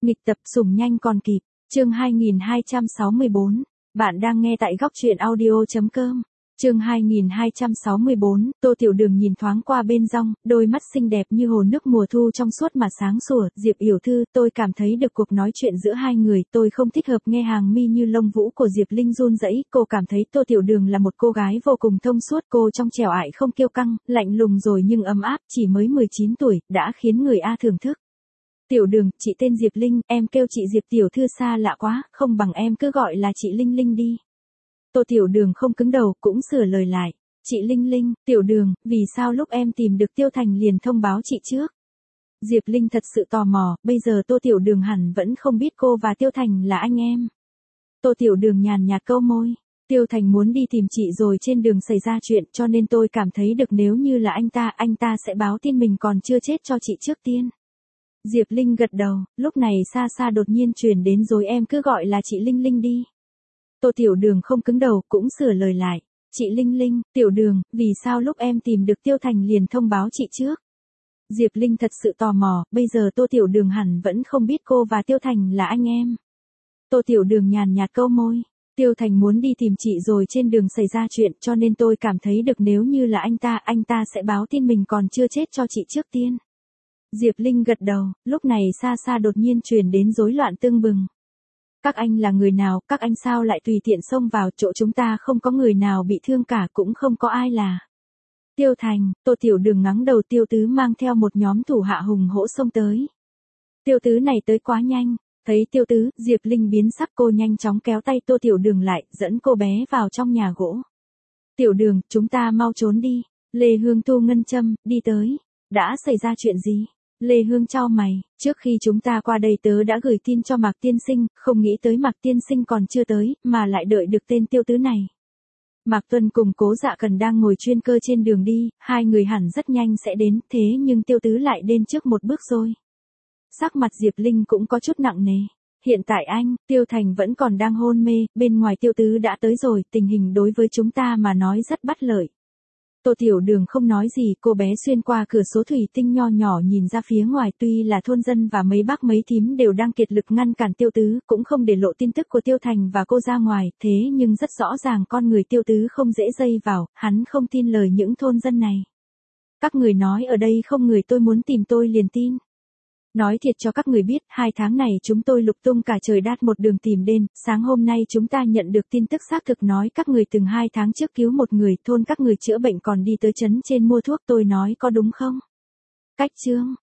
Nghịch tập sủng nhanh còn kịp, chương 2264, bạn đang nghe tại góc truyện audio.com. Chương 2264, Tô Tiểu Đường nhìn thoáng qua bên rong, đôi mắt xinh đẹp như hồ nước mùa thu trong suốt mà sáng sủa. Diệp Yểu Thư, tôi cảm thấy được cuộc nói chuyện giữa hai người, tôi không thích hợp. Nghe hàng mi như lông vũ của Diệp Linh run rẩy, cô cảm thấy Tô Tiểu Đường là một cô gái vô cùng thông suốt. Cô trong trẻo ải không kiêu căng, lạnh lùng rồi nhưng ấm áp, chỉ mới 19 tuổi, đã khiến người A thưởng thức. Tiểu Đường, chị tên Diệp Linh, em kêu chị Diệp Tiểu Thư xa lạ quá, không bằng em cứ gọi là chị Linh Linh đi. Tô Tiểu Đường không cứng đầu, cũng sửa lời lại. Chị Linh Linh, Tiểu Đường, vì sao lúc em tìm được Tiêu Thành liền thông báo chị trước? Diệp Linh thật sự tò mò, bây giờ Tô Tiểu Đường hẳn vẫn không biết cô và Tiêu Thành là anh em. Tô Tiểu Đường nhàn nhạt câu môi. Tiêu Thành muốn đi tìm chị rồi trên đường xảy ra chuyện, cho nên tôi cảm thấy được nếu như là anh ta sẽ báo tin mình còn chưa chết cho chị trước tiên. Diệp Linh gật đầu, lúc này xa xa đột nhiên truyền đến rồi em cứ gọi là chị Linh Linh đi. Tô Tiểu Đường không cứng đầu, cũng sửa lời lại. Chị Linh Linh, Tiểu Đường, vì sao lúc em tìm được Tiêu Thành liền thông báo chị trước? Diệp Linh thật sự tò mò, bây giờ Tô Tiểu Đường hẳn vẫn không biết cô và Tiêu Thành là anh em. Tô Tiểu Đường nhàn nhạt câu môi. Tiêu Thành muốn đi tìm chị rồi trên đường xảy ra chuyện, cho nên tôi cảm thấy được nếu như là anh ta sẽ báo tin mình còn chưa chết cho chị trước tiên. Diệp Linh gật đầu, lúc này xa xa đột nhiên truyền đến rối loạn tương bừng. Các anh là người nào, các anh sao lại tùy tiện xông vào chỗ chúng ta, không có người nào bị thương cả, cũng không có ai là. Tiêu Thành, Tô Tiểu Đường ngắng đầu. Tiêu Tứ mang theo một nhóm thủ hạ hùng hổ xông tới. Tiêu Tứ này tới quá nhanh, thấy Tiêu Tứ, Diệp Linh biến sắc, cô nhanh chóng kéo tay Tô Tiểu Đường lại, dẫn cô bé vào trong nhà gỗ. Tiểu Đường, chúng ta mau trốn đi. Lê Hương thu ngân châm, đi tới. Đã xảy ra chuyện gì? Lê Hương chau mày, trước khi chúng ta qua đây tớ đã gửi tin cho Mạc Tiên Sinh, không nghĩ tới Mạc Tiên Sinh còn chưa tới, mà lại đợi được tên Tiêu Tứ này. Mạc Tuân cùng Cố Dạ Cần đang ngồi chuyên cơ trên đường đi, hai người hẳn rất nhanh sẽ đến, thế nhưng Tiêu Tứ lại đến trước một bước rồi. Sắc mặt Diệp Linh cũng có chút nặng nề. Hiện tại Tiêu Thành vẫn còn đang hôn mê, bên ngoài Tiêu Tứ đã tới rồi, tình hình đối với chúng ta mà nói rất bất lợi. Tô Tiểu Đường không nói gì, cô bé xuyên qua cửa sổ thủy tinh nho nhỏ nhìn ra phía ngoài, tuy là thôn dân và mấy bác mấy thím đều đang kiệt lực ngăn cản Tiêu Tứ, cũng không để lộ tin tức của Tiêu Thành và cô ra ngoài, thế nhưng rất rõ ràng con người Tiêu Tứ không dễ dây vào, hắn không tin lời những thôn dân này. Các người nói ở đây không người tôi muốn tìm tôi liền tin. Nói thiệt cho các người biết, 2 tháng này chúng tôi lục tung cả trời đát một đường tìm đến, sáng hôm nay chúng ta nhận được tin tức xác thực nói các người từng 2 tháng trước cứu một người, thôn các người chữa bệnh còn đi tới trấn trên mua thuốc, tôi nói có đúng không? Cách chương,